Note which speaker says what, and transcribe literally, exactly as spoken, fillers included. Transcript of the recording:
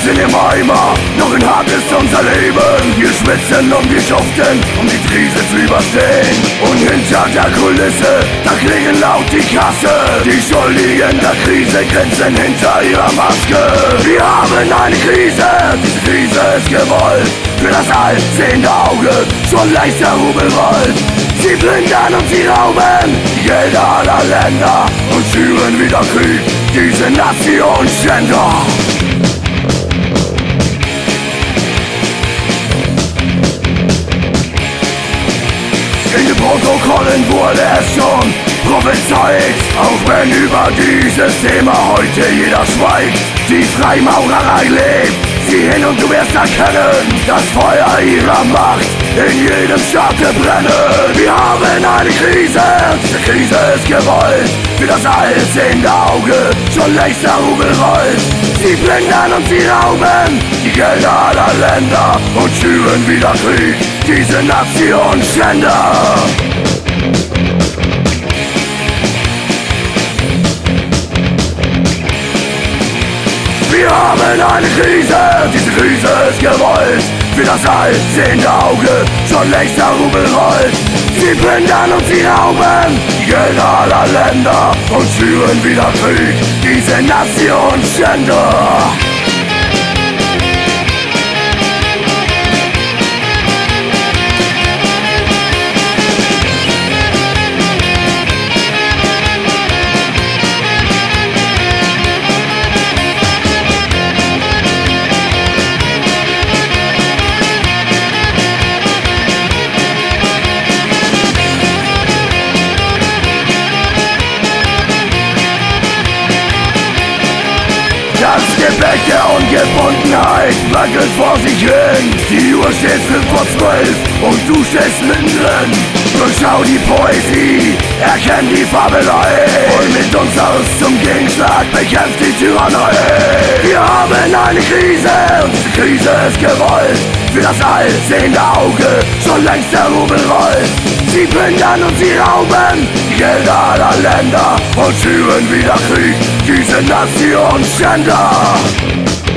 Speaker 1: in ihrem Eimer, noch ein hart ist unser Leben. Wir schwitzen und wir schuften, um die Krise zu überstehen. Und hinter der Kulisse, da klingen laut die Kasse. Die Schuldigen der Krise grinsen hinter ihrer Maske. Wir haben eine Krise, diese Krise ist gewollt. Für das allsehende Auge schon längst der Rubel rollt. Sie plündern und sie rauben die Gelder aller Länder und schüren wieder Krieg, diese Nationsschänder. In den Protokollen wurde es schon prophezeit, auch wenn über dieses Thema heute jeder schweigt. Die Freimaurerei lebt, sieh hin und du wirst erkennen, das Feuer ihrer Macht in jedem Schatten brennen. Wir haben eine Krise, diese Krise ist gewollt, für das allsehende Auge schon längst der Rubel rollt. Sie plündern und sie rauben die Gelder aller Länder und schüren wieder Krieg, diese Nationsschänder. Wir haben eine Krise, diese Krise ist gewollt, für das allsehende Auge schon längst der Rubel rollt. Sie plündern und sie rauben die Gelder aller Länder und schüren wieder Krieg, diese Nationsschänder. Das Gepäck der Ungebundenheit wackelt vor sich hin. Die Uhr steht fünf vor zwölf und du stehst mittendrin. Durchschau die Poesie, erkenn die Fabelei und mit uns aus zum Gegenschlag bekämpft die Tyrannei. Wir haben eine Krise und diese Krise ist gewollt, für das allsehende Auge schon längst der Rubel rollt. Sie plündern und sie rauben die Gelder aller Länder und schüren wieder Krieg, diese Nationsschänder.